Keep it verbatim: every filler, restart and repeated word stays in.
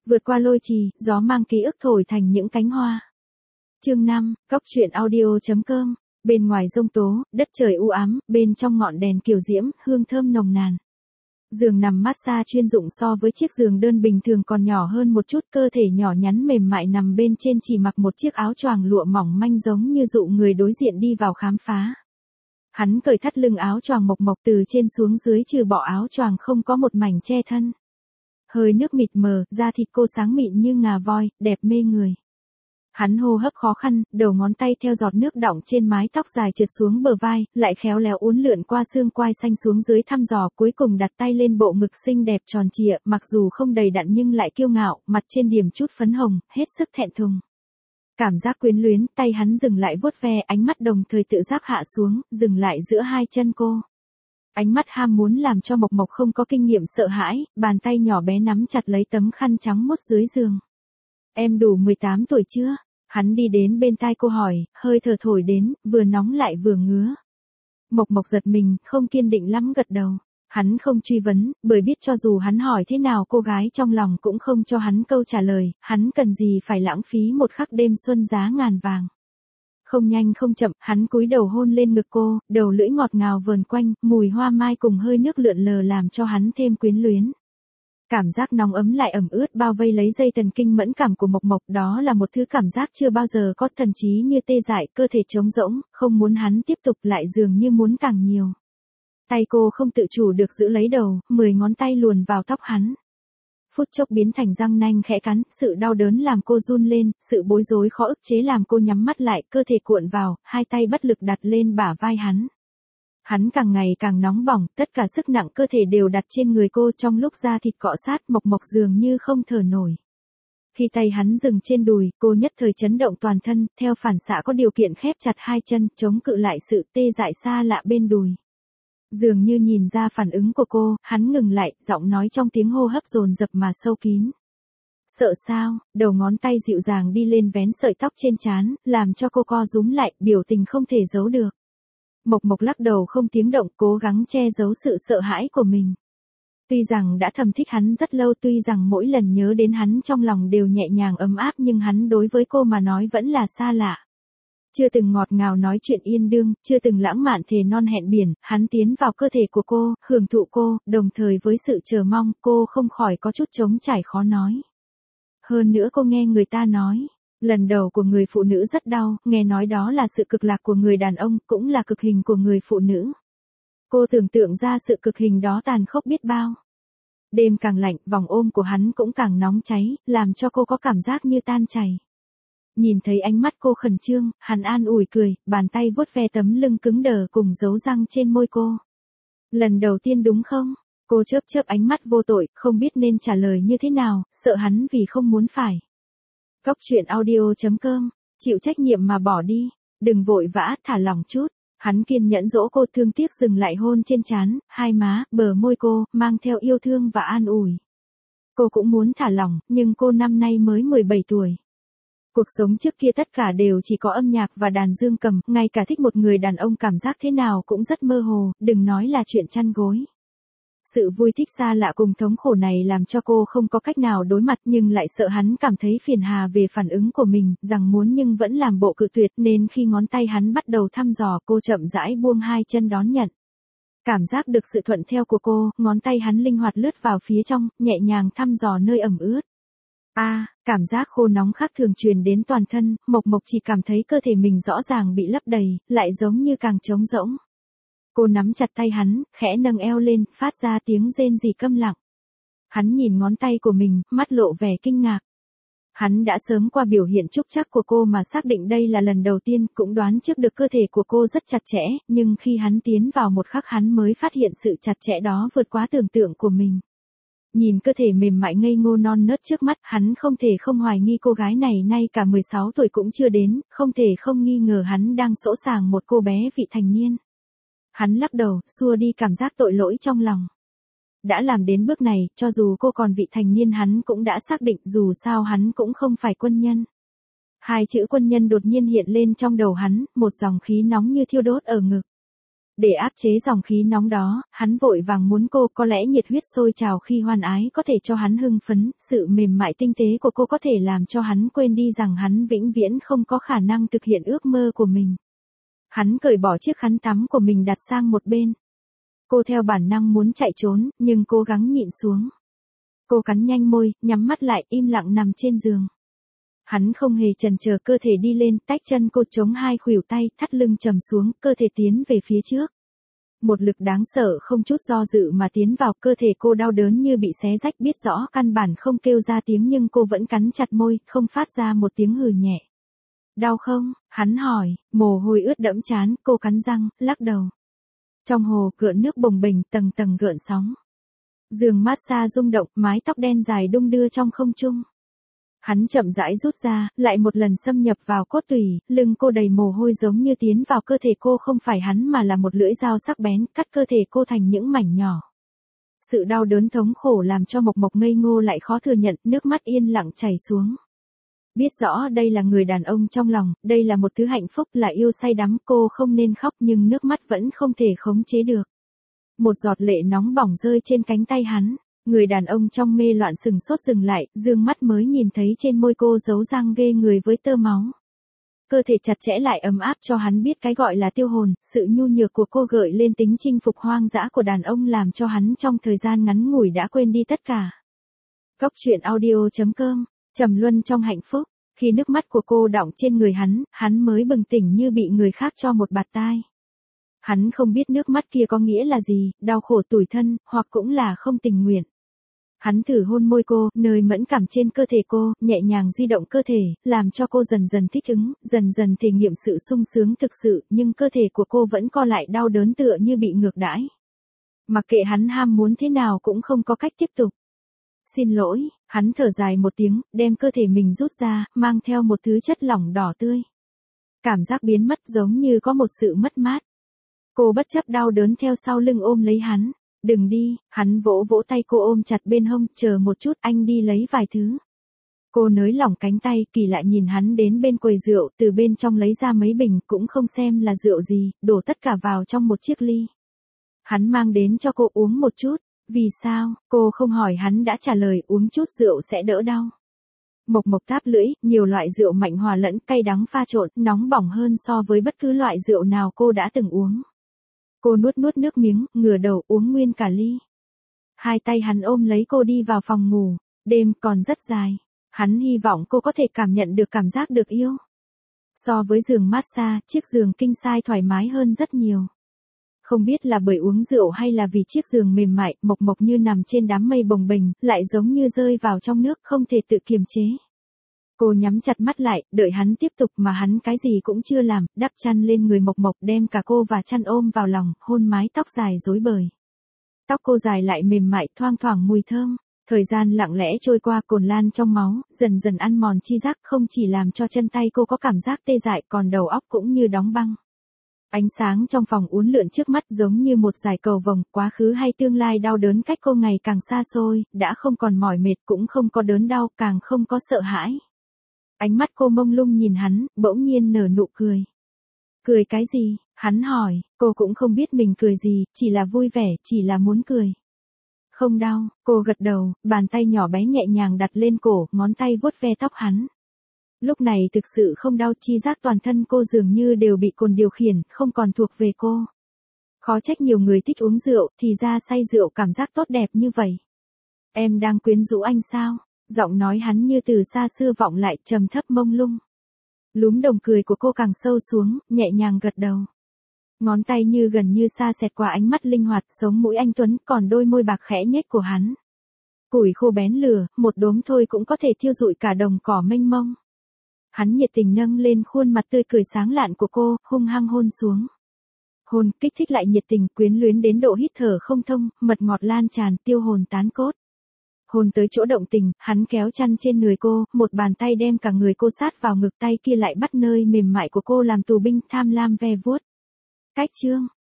Vượt qua lôi trì, gió mang ký ức thổi thành những cánh hoa. Chương năm, Cóc truyện audio chấm com. Bên ngoài giông tố, đất trời u ám, bên trong ngọn đèn kiều diễm, hương thơm nồng nàn. Giường nằm massage chuyên dụng so với chiếc giường đơn bình thường còn nhỏ hơn một chút, cơ thể nhỏ nhắn mềm mại nằm bên trên chỉ mặc một chiếc áo choàng lụa mỏng manh giống như dụ người đối diện đi vào khám phá. Hắn cởi thắt lưng áo choàng mộc mộc từ trên xuống dưới trừ bỏ áo choàng không có một mảnh che thân. Hơi nước mịt mờ, da thịt cô sáng mịn như ngà voi, đẹp mê người. Hắn hô hấp khó khăn, đầu ngón tay theo giọt nước đọng trên mái tóc dài trượt xuống bờ vai, lại khéo léo uốn lượn qua xương quai xanh xuống dưới thăm dò, cuối cùng đặt tay lên bộ ngực xinh đẹp tròn trịa, mặc dù không đầy đặn nhưng lại kiêu ngạo, mặt trên điểm chút phấn hồng, hết sức thẹn thùng. Cảm giác quyến luyến, tay hắn dừng lại vuốt ve, ánh mắt đồng thời tự giác hạ xuống, dừng lại giữa hai chân cô. Ánh mắt ham muốn làm cho Mộc Mộc không có kinh nghiệm sợ hãi, bàn tay nhỏ bé nắm chặt lấy tấm khăn trắng mốt dưới giường. Em đủ mười tám tuổi chưa? Hắn đi đến bên tai cô hỏi, hơi thở thổi đến, vừa nóng lại vừa ngứa. Mộc Mộc giật mình, không kiên định lắm gật đầu. Hắn không truy vấn, bởi biết cho dù hắn hỏi thế nào cô gái trong lòng cũng không cho hắn câu trả lời, hắn cần gì phải lãng phí một khắc đêm xuân giá ngàn vàng. Không nhanh không chậm, hắn cúi đầu hôn lên ngực cô, đầu lưỡi ngọt ngào vờn quanh, mùi hoa mai cùng hơi nước lượn lờ làm cho hắn thêm quyến luyến. Cảm giác nóng ấm lại ẩm ướt bao vây lấy dây thần kinh mẫn cảm của Mộc Mộc, đó là một thứ cảm giác chưa bao giờ có, thần trí như tê dại, cơ thể trống rỗng, không muốn hắn tiếp tục lại dường như muốn càng nhiều. Tay cô không tự chủ được giữ lấy đầu, mười ngón tay luồn vào tóc hắn. Phút chốc biến thành răng nanh khẽ cắn, sự đau đớn làm cô run lên, sự bối rối khó ức chế làm cô nhắm mắt lại, cơ thể cuộn vào, hai tay bất lực đặt lên bả vai hắn. Hắn càng ngày càng nóng bỏng, tất cả sức nặng cơ thể đều đặt trên người cô, trong lúc da thịt cọ sát, Mộc Mộc dường như không thở nổi. Khi tay hắn dừng trên đùi, cô nhất thời chấn động toàn thân, theo phản xạ có điều kiện khép chặt hai chân, chống cự lại sự tê dại xa lạ bên đùi. Dường như nhìn ra phản ứng của cô, hắn ngừng lại, giọng nói trong tiếng hô hấp dồn dập mà sâu kín. Sợ sao? Đầu ngón tay dịu dàng đi lên vén sợi tóc trên trán, làm cho cô co rúm lại, biểu tình không thể giấu được. Mộc Mộc lắc đầu không tiếng động, cố gắng che giấu sự sợ hãi của mình. Tuy rằng đã thầm thích hắn rất lâu, tuy rằng mỗi lần nhớ đến hắn trong lòng đều nhẹ nhàng ấm áp, nhưng hắn đối với cô mà nói vẫn là xa lạ. Chưa từng ngọt ngào nói chuyện yên đương, chưa từng lãng mạn thề non hẹn biển, hắn tiến vào cơ thể của cô, hưởng thụ cô, đồng thời với sự chờ mong, cô không khỏi có chút trống trải khó nói. Hơn nữa cô nghe người ta nói, lần đầu của người phụ nữ rất đau, nghe nói đó là sự cực lạc của người đàn ông, cũng là cực hình của người phụ nữ. Cô tưởng tượng ra sự cực hình đó tàn khốc biết bao. Đêm càng lạnh, vòng ôm của hắn cũng càng nóng cháy, làm cho cô có cảm giác như tan chảy. Nhìn thấy ánh mắt cô khẩn trương, hắn an ủi cười, bàn tay vuốt ve tấm lưng cứng đờ cùng dấu răng trên môi cô. Lần đầu tiên đúng không? Cô chớp chớp ánh mắt vô tội, không biết nên trả lời như thế nào, sợ hắn vì không muốn phải. Cóc truyện audio chấm com, chịu trách nhiệm mà bỏ đi, đừng vội vã, thả lỏng chút. Hắn kiên nhẫn dỗ cô, thương tiếc dừng lại hôn trên trán, hai má, bờ môi cô, mang theo yêu thương và an ủi. Cô cũng muốn thả lỏng, nhưng cô năm nay mới mười bảy tuổi. Cuộc sống trước kia tất cả đều chỉ có âm nhạc và đàn dương cầm, ngay cả thích một người đàn ông cảm giác thế nào cũng rất mơ hồ, đừng nói là chuyện chăn gối. Sự vui thích xa lạ cùng thống khổ này làm cho cô không có cách nào đối mặt, nhưng lại sợ hắn cảm thấy phiền hà về phản ứng của mình, rằng muốn nhưng vẫn làm bộ cự tuyệt, nên khi ngón tay hắn bắt đầu thăm dò, cô chậm rãi buông hai chân đón nhận. Cảm giác được sự thuận theo của cô, ngón tay hắn linh hoạt lướt vào phía trong, nhẹ nhàng thăm dò nơi ẩm ướt. A, à, cảm giác khô nóng khác thường truyền đến toàn thân, Mộc Mộc chỉ cảm thấy cơ thể mình rõ ràng bị lấp đầy, lại giống như càng trống rỗng. Cô nắm chặt tay hắn, khẽ nâng eo lên, phát ra tiếng rên rỉ câm lặng. Hắn nhìn ngón tay của mình, mắt lộ vẻ kinh ngạc. Hắn đã sớm qua biểu hiện trúc trắc của cô mà xác định đây là lần đầu tiên, cũng đoán trước được cơ thể của cô rất chặt chẽ, nhưng khi hắn tiến vào một khắc hắn mới phát hiện sự chặt chẽ đó vượt quá tưởng tượng của mình. Nhìn cơ thể mềm mại ngây ngô non nớt trước mắt, hắn không thể không hoài nghi cô gái này nay cả mười sáu tuổi cũng chưa đến, không thể không nghi ngờ hắn đang sỗ sàng một cô bé vị thành niên. Hắn lắc đầu, xua đi cảm giác tội lỗi trong lòng. Đã làm đến bước này, cho dù cô còn vị thành niên hắn cũng đã xác định, dù sao hắn cũng không phải quân nhân. Hai chữ quân nhân đột nhiên hiện lên trong đầu hắn, một dòng khí nóng như thiêu đốt ở ngực. Để áp chế dòng khí nóng đó, hắn vội vàng muốn cô, có lẽ nhiệt huyết sôi trào khi hoan ái có thể cho hắn hưng phấn, sự mềm mại tinh tế của cô có thể làm cho hắn quên đi rằng hắn vĩnh viễn không có khả năng thực hiện ước mơ của mình. Hắn cởi bỏ chiếc khăn tắm của mình đặt sang một bên. Cô theo bản năng muốn chạy trốn, nhưng cố gắng nhịn xuống. Cô cắn nhanh môi, nhắm mắt lại, im lặng nằm trên giường. Hắn không hề chần chờ, cơ thể đi lên, tách chân cô chống hai khuỷu tay, thắt lưng trầm xuống, cơ thể tiến về phía trước. Một lực đáng sợ không chút do dự mà tiến vào, cơ thể cô đau đớn như bị xé rách, biết rõ căn bản không kêu ra tiếng nhưng cô vẫn cắn chặt môi, không phát ra một tiếng hừ nhẹ. Đau không? Hắn hỏi, mồ hôi ướt đẫm trán, cô cắn răng, lắc đầu. Trong hồ gợn nước bồng bềnh, tầng tầng gợn sóng. Giường massage rung động, mái tóc đen dài đung đưa trong không trung. Hắn chậm rãi rút ra, lại một lần xâm nhập vào cốt tủy, lưng cô đầy mồ hôi giống như tiến vào cơ thể cô, không phải hắn mà là một lưỡi dao sắc bén, cắt cơ thể cô thành những mảnh nhỏ. Sự đau đớn thống khổ làm cho Mộc Mộc ngây ngô lại khó thừa nhận, nước mắt yên lặng chảy xuống. Biết rõ đây là người đàn ông trong lòng, đây là một thứ hạnh phúc, là yêu say đắm, cô không nên khóc nhưng nước mắt vẫn không thể khống chế được. Một giọt lệ nóng bỏng rơi trên cánh tay hắn. Người đàn ông trong mê loạn sừng sốt dừng lại, dương mắt mới nhìn thấy trên môi cô dấu răng ghê người với tơ máu. Cơ thể chặt chẽ lại ấm áp cho hắn biết cái gọi là tiêu hồn, sự nhu nhược của cô gợi lên tính chinh phục hoang dã của đàn ông làm cho hắn trong thời gian ngắn ngủi đã quên đi tất cả. Góc truyện audio chấm com, trầm luân trong hạnh phúc, khi nước mắt của cô đọng trên người hắn, hắn mới bừng tỉnh như bị người khác cho một bạt tai. Hắn không biết nước mắt kia có nghĩa là gì, đau khổ tủi thân, hoặc cũng là không tình nguyện. Hắn thử hôn môi cô, nơi mẫn cảm trên cơ thể cô, nhẹ nhàng di động cơ thể, làm cho cô dần dần thích ứng, dần dần thể nghiệm sự sung sướng thực sự, nhưng cơ thể của cô vẫn co lại đau đớn tựa như bị ngược đãi. Mặc kệ hắn ham muốn thế nào cũng không có cách tiếp tục. Xin lỗi, hắn thở dài một tiếng, đem cơ thể mình rút ra, mang theo một thứ chất lỏng đỏ tươi. Cảm giác biến mất giống như có một sự mất mát. Cô bất chấp đau đớn theo sau lưng ôm lấy hắn. Đừng đi, hắn vỗ vỗ tay cô ôm chặt bên hông, chờ một chút, anh đi lấy vài thứ. Cô nới lỏng cánh tay, kỳ lạ nhìn hắn đến bên quầy rượu, từ bên trong lấy ra mấy bình, cũng không xem là rượu gì, đổ tất cả vào trong một chiếc ly. Hắn mang đến cho cô uống một chút, vì sao, cô không hỏi hắn đã trả lời uống chút rượu sẽ đỡ đau. Mộc Mộc táp lưỡi, nhiều loại rượu mạnh hòa lẫn, cay đắng pha trộn, nóng bỏng hơn so với bất cứ loại rượu nào cô đã từng uống. Cô nuốt nuốt nước miếng, ngửa đầu uống nguyên cả ly. Hai tay hắn ôm lấy cô đi vào phòng ngủ, đêm còn rất dài. Hắn hy vọng cô có thể cảm nhận được cảm giác được yêu. So với giường massage, chiếc giường king size thoải mái hơn rất nhiều. Không biết là bởi uống rượu hay là vì chiếc giường mềm mại, Mộc Mộc như nằm trên đám mây bồng bềnh, lại giống như rơi vào trong nước, không thể tự kiềm chế. Cô nhắm chặt mắt lại, đợi hắn tiếp tục mà hắn cái gì cũng chưa làm, đắp chăn lên người Mộc Mộc đem cả cô và chăn ôm vào lòng, hôn mái tóc dài rối bời. Tóc cô dài lại mềm mại, thoang thoảng mùi thơm. Thời gian lặng lẽ trôi qua, cồn lan trong máu, dần dần ăn mòn chi giác, không chỉ làm cho chân tay cô có cảm giác tê dại, còn đầu óc cũng như đóng băng. Ánh sáng trong phòng uốn lượn trước mắt giống như một dải cầu vồng, quá khứ hay tương lai đau đớn cách cô ngày càng xa xôi, đã không còn mỏi mệt, cũng không có đớn đau, càng không có sợ hãi. Ánh mắt cô mông lung nhìn hắn, bỗng nhiên nở nụ cười. Cười cái gì? Hắn hỏi, cô cũng không biết mình cười gì, chỉ là vui vẻ, chỉ là muốn cười. Không đau, cô gật đầu, bàn tay nhỏ bé nhẹ nhàng đặt lên cổ, ngón tay vuốt ve tóc hắn. Lúc này thực sự không đau, chi giác toàn thân cô dường như đều bị cồn điều khiển, không còn thuộc về cô. Khó trách nhiều người thích uống rượu, thì ra say rượu cảm giác tốt đẹp như vậy. Em đang quyến rũ anh sao? Giọng nói hắn như từ xa xưa vọng lại, trầm thấp mông lung. Lúm đồng cười của cô càng sâu xuống, nhẹ nhàng gật đầu. Ngón tay như gần như xa xẹt qua ánh mắt linh hoạt, sống mũi anh tuấn, còn đôi môi bạc khẽ nhếch của hắn. Củi khô bén lửa, một đốm thôi cũng có thể thiêu rụi cả đồng cỏ mênh mông. Hắn nhiệt tình nâng lên khuôn mặt tươi cười sáng lạn của cô, hung hăng hôn xuống. Hôn kích thích lại nhiệt tình, quyến luyến đến độ hít thở không thông, mật ngọt lan tràn, tiêu hồn tán cốt. Hôn tới chỗ động tình, hắn kéo chăn trên người cô, một bàn tay đem cả người cô sát vào ngực, tay kia lại bắt nơi mềm mại của cô làm tù binh, tham lam ve vuốt. Cách chương,